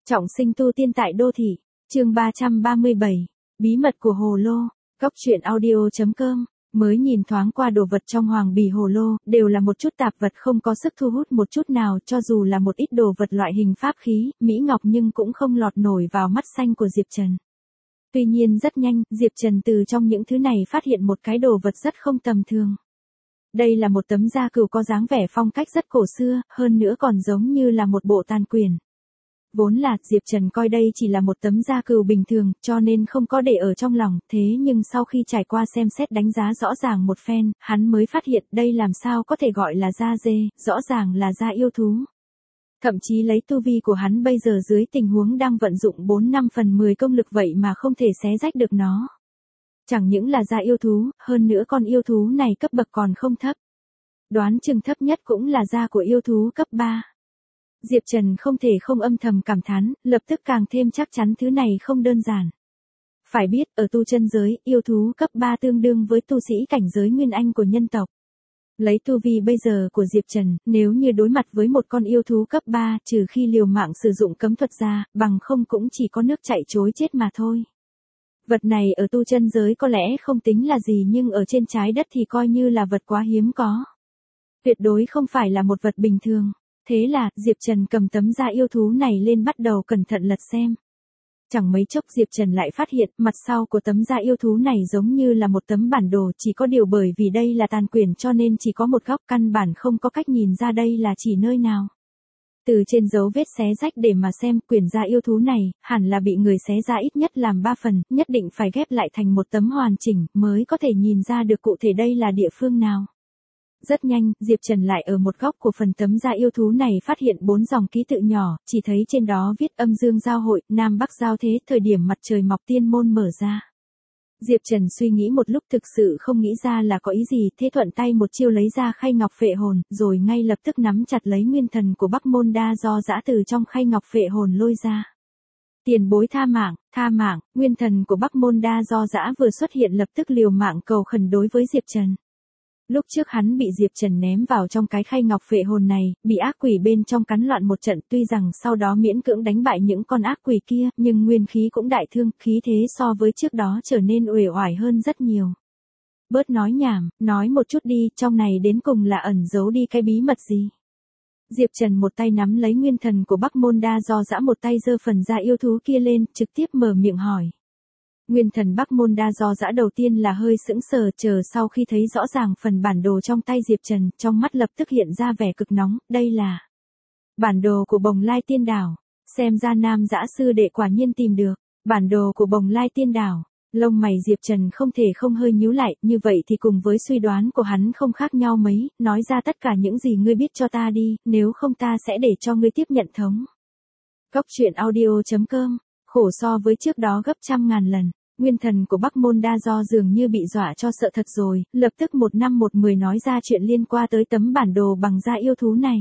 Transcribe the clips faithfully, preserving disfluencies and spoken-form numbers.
Trọng sinh tu tiên tại đô thị, chương ba trăm ba mươi bảy, bí mật của hồ lô, góc truyện audio.com, mới nhìn thoáng qua đồ vật trong hoàng bì hồ lô, đều là một chút tạp vật không có sức thu hút một chút nào, cho dù là một ít đồ vật loại hình pháp khí, mỹ ngọc nhưng cũng không lọt nổi vào mắt xanh của Diệp Trần. Tuy nhiên rất nhanh, Diệp Trần từ trong những thứ này phát hiện một cái đồ vật rất không tầm thường. Đây là một tấm da cừu có dáng vẻ phong cách rất cổ xưa, hơn nữa còn giống như là một bộ tàn quyền. Vốn là Diệp Trần coi đây chỉ là một tấm da cừu bình thường, cho nên không có để ở trong lòng, thế nhưng sau khi trải qua xem xét đánh giá rõ ràng một phen, hắn mới phát hiện đây làm sao có thể gọi là da dê, rõ ràng là da yêu thú. Thậm chí lấy tu vi của hắn bây giờ dưới tình huống đang vận dụng bốn năm phần mười công lực vậy mà không thể xé rách được nó. Chẳng những là da yêu thú, hơn nữa con yêu thú này cấp bậc còn không thấp. Đoán chừng thấp nhất cũng là da của yêu thú cấp ba. Diệp Trần không thể không âm thầm cảm thán, lập tức càng thêm chắc chắn thứ này không đơn giản. Phải biết, ở tu chân giới, yêu thú cấp ba tương đương với tu sĩ cảnh giới nguyên anh của nhân tộc. Lấy tu vi bây giờ của Diệp Trần, nếu như đối mặt với một con yêu thú cấp ba, trừ khi liều mạng sử dụng cấm thuật ra, bằng không cũng chỉ có nước chạy trối chết mà thôi. Vật này ở tu chân giới có lẽ không tính là gì nhưng ở trên trái đất thì coi như là vật quá hiếm có. Tuyệt đối không phải là một vật bình thường. Thế là, Diệp Trần cầm tấm da yêu thú này lên bắt đầu cẩn thận lật xem. Chẳng mấy chốc Diệp Trần lại phát hiện, mặt sau của tấm da yêu thú này giống như là một tấm bản đồ, chỉ có điều bởi vì đây là tàn quyển cho nên chỉ có một góc, căn bản không có cách nhìn ra đây là chỉ nơi nào. Từ trên dấu vết xé rách để mà xem, quyển da yêu thú này, hẳn là bị người xé ra ít nhất làm ba phần, nhất định phải ghép lại thành một tấm hoàn chỉnh, mới có thể nhìn ra được cụ thể đây là địa phương nào. Rất nhanh, Diệp Trần lại ở một góc của phần tấm da yêu thú này phát hiện bốn dòng ký tự nhỏ, chỉ thấy trên đó viết âm dương giao hội, nam bắc giao thế, thời điểm mặt trời mọc tiên môn mở ra. Diệp Trần suy nghĩ một lúc thực sự không nghĩ ra là có ý gì, thế thuận tay một chiêu lấy ra khay ngọc phệ hồn, rồi ngay lập tức nắm chặt lấy nguyên thần của Bắc Môn Đa Do Dã từ trong khay ngọc phệ hồn lôi ra. Tiền bối tha mạng, tha mạng, nguyên thần của Bắc Môn Đa Do Dã vừa xuất hiện lập tức liều mạng cầu khẩn đối với Diệp Trần. Lúc trước hắn bị Diệp Trần ném vào trong cái khay ngọc phệ hồn này, bị ác quỷ bên trong cắn loạn một trận, tuy rằng sau đó miễn cưỡng đánh bại những con ác quỷ kia, nhưng nguyên khí cũng đại thương, khí thế so với trước đó trở nên uể oải hơn rất nhiều. Bớt nói nhảm, nói một chút đi, trong này đến cùng là ẩn giấu đi cái bí mật gì? Diệp Trần một tay nắm lấy nguyên thần của Bắc Môn Đa Do Dã, một tay giơ phần da yêu thú kia lên, trực tiếp mở miệng hỏi. Nguyên thần Bắc Môn Đa Do Dã đầu tiên là hơi sững sờ, chờ sau khi thấy rõ ràng phần bản đồ trong tay Diệp Trần, trong mắt lập tức hiện ra vẻ cực nóng, đây là bản đồ của Bồng Lai Tiên Đảo, xem ra Nam Dã sư đệ quả nhiên tìm được, bản đồ của Bồng Lai Tiên Đảo, lông mày Diệp Trần không thể không hơi nhíu lại, như vậy thì cùng với suy đoán của hắn không khác nhau mấy, nói ra tất cả những gì ngươi biết cho ta đi, nếu không ta sẽ để cho ngươi tiếp nhận thống. Góc truyện audio.com, khổ so với trước đó gấp trăm ngàn lần. Nguyên thần của Bắc Môn Đa Do dường như bị dọa cho sợ thật rồi, lập tức một năm một mười nói ra chuyện liên quan tới tấm bản đồ bằng da yêu thú này.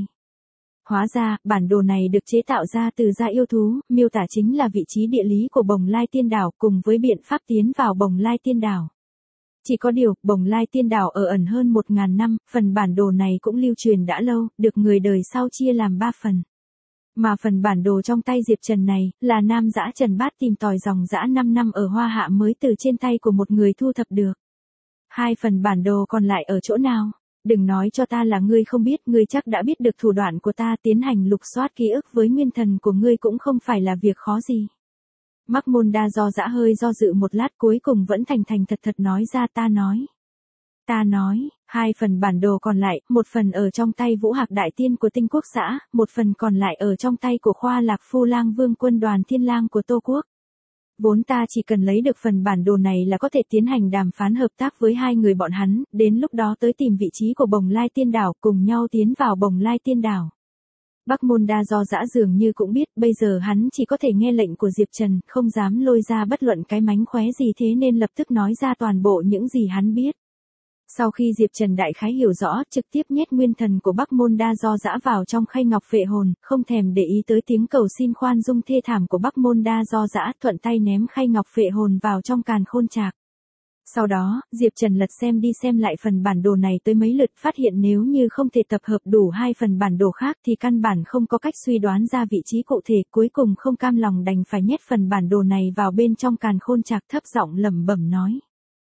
Hóa ra, bản đồ này được chế tạo ra từ da yêu thú, miêu tả chính là vị trí địa lý của Bồng Lai Tiên Đảo cùng với biện pháp tiến vào Bồng Lai Tiên Đảo. Chỉ có điều, Bồng Lai Tiên Đảo ở ẩn hơn một ngàn năm, phần bản đồ này cũng lưu truyền đã lâu, được người đời sau chia làm ba phần. Mà phần bản đồ trong tay Diệp Trần này, là Nam Dã Trần Bát tìm tòi dòng dã năm năm ở Hoa Hạ mới từ trên tay của một người thu thập được. Hai phần bản đồ còn lại ở chỗ nào? Đừng nói cho ta là ngươi không biết, ngươi chắc đã biết được thủ đoạn của ta, tiến hành lục soát ký ức với nguyên thần của ngươi cũng không phải là việc khó gì. Bắc Môn Đa Do Dã hơi do dự một lát, cuối cùng vẫn thành thành thật thật nói ra, ta nói. Ta nói, hai phần bản đồ còn lại, một phần ở trong tay Vũ Hạc Đại Tiên của Tinh Quốc xã, một phần còn lại ở trong tay của Khoa Lạc Phu Lang Vương quân đoàn Thiên Lang của Tô Quốc. Vốn ta chỉ cần lấy được phần bản đồ này là có thể tiến hành đàm phán hợp tác với hai người bọn hắn, đến lúc đó tới tìm vị trí của Bồng Lai Tiên Đảo, cùng nhau tiến vào Bồng Lai Tiên Đảo. Bắc Môn Đa Do Dã dường như cũng biết, bây giờ hắn chỉ có thể nghe lệnh của Diệp Trần, không dám lôi ra bất luận cái mánh khóe gì, thế nên lập tức nói ra toàn bộ những gì hắn biết. Sau khi Diệp Trần đại khái hiểu rõ, trực tiếp nhét nguyên thần của Bắc Môn Đa Do Dã vào trong khay ngọc phệ hồn, không thèm để ý tới tiếng cầu xin khoan dung thê thảm của Bắc Môn Đa Do Dã, thuận tay ném khay ngọc phệ hồn vào trong càn khôn trạc. Sau đó, Diệp Trần lật xem đi xem lại phần bản đồ này tới mấy lượt, phát hiện nếu như không thể tập hợp đủ hai phần bản đồ khác thì căn bản không có cách suy đoán ra vị trí cụ thể, cuối cùng không cam lòng đành phải nhét phần bản đồ này vào bên trong càn khôn trạc, thấp giọng lẩm bẩm nói.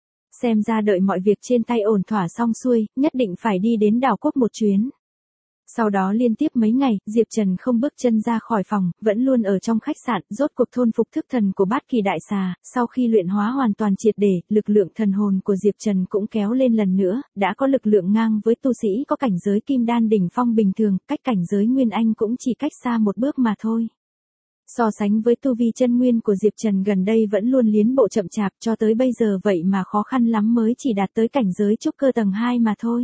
Xem ra đợi mọi việc trên tay ổn thỏa xong xuôi, nhất định phải đi đến đảo quốc một chuyến. Sau đó liên tiếp mấy ngày, Diệp Trần không bước chân ra khỏi phòng, vẫn luôn ở trong khách sạn, rốt cuộc thôn phục thức thần của bát kỳ đại xà, sau khi luyện hóa hoàn toàn triệt để, lực lượng thần hồn của Diệp Trần cũng kéo lên lần nữa, đã có lực lượng ngang với tu sĩ có cảnh giới kim đan đỉnh phong bình thường, cách cảnh giới Nguyên Anh cũng chỉ cách xa một bước mà thôi. So sánh với tu vi chân nguyên của Diệp Trần gần đây vẫn luôn liến bộ chậm chạp, cho tới bây giờ vậy mà khó khăn lắm mới chỉ đạt tới cảnh giới trúc cơ tầng hai mà thôi.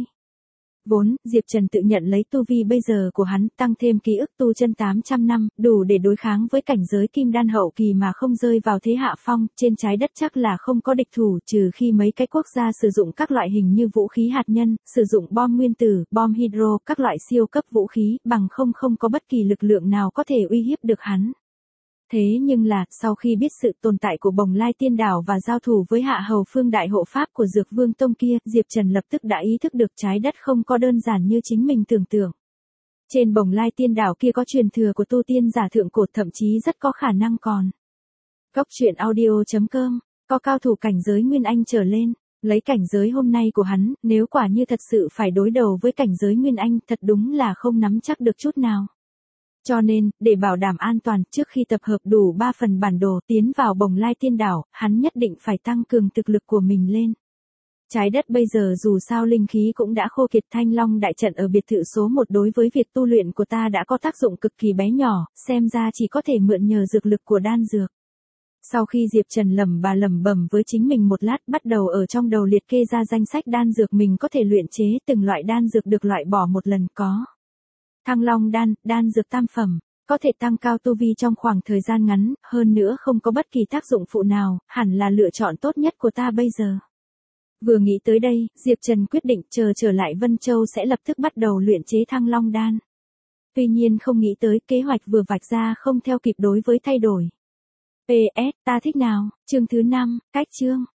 Vốn, Diệp Trần tự nhận lấy tu vi bây giờ của hắn, tăng thêm ký ức tu chân tám trăm năm, đủ để đối kháng với cảnh giới kim đan hậu kỳ mà không rơi vào thế hạ phong, trên trái đất chắc là không có địch thủ, trừ khi mấy cái quốc gia sử dụng các loại hình như vũ khí hạt nhân, sử dụng bom nguyên tử, bom hydro, các loại siêu cấp vũ khí, bằng không không có bất kỳ lực lượng nào có thể uy hiếp được hắn. Thế nhưng là, sau khi biết sự tồn tại của Bồng Lai Tiên Đảo và giao thủ với hạ hầu phương đại hộ pháp của Dược Vương Tông kia, Diệp Trần lập tức đã ý thức được trái đất không có đơn giản như chính mình tưởng tượng. Trên Bồng Lai Tiên Đảo kia có truyền thừa của tu tiên giả thượng cổ, thậm chí rất có khả năng còn. Góc truyện audio chấm com, có cao thủ cảnh giới Nguyên Anh trở lên. Lấy cảnh giới hôm nay của hắn, nếu quả như thật sự phải đối đầu với cảnh giới Nguyên Anh, thật đúng là không nắm chắc được chút nào. Cho nên, để bảo đảm an toàn, trước khi tập hợp đủ ba phần bản đồ tiến vào Bồng Lai Tiên Đảo, hắn nhất định phải tăng cường thực lực của mình lên. Trái đất bây giờ dù sao linh khí cũng đã khô kiệt, Thanh Long đại trận ở biệt thự số một đối với việc tu luyện của ta đã có tác dụng cực kỳ bé nhỏ, xem ra chỉ có thể mượn nhờ dược lực của đan dược. Sau khi Diệp Trần lẩm bà lẩm bẩm với chính mình một lát, bắt đầu ở trong đầu liệt kê ra danh sách đan dược mình có thể luyện chế, từng loại đan dược được loại bỏ một lần có. Thăng Long đan, đan dược tam phẩm, có thể tăng cao tu vi trong khoảng thời gian ngắn, hơn nữa không có bất kỳ tác dụng phụ nào, hẳn là lựa chọn tốt nhất của ta bây giờ. Vừa nghĩ tới đây, Diệp Trần quyết định chờ trở lại Vân Châu sẽ lập tức bắt đầu luyện chế Thăng Long đan. Tuy nhiên không nghĩ tới kế hoạch vừa vạch ra không theo kịp đối với thay đổi. pê ét, ta thích nào, chương thứ năm, cách chương.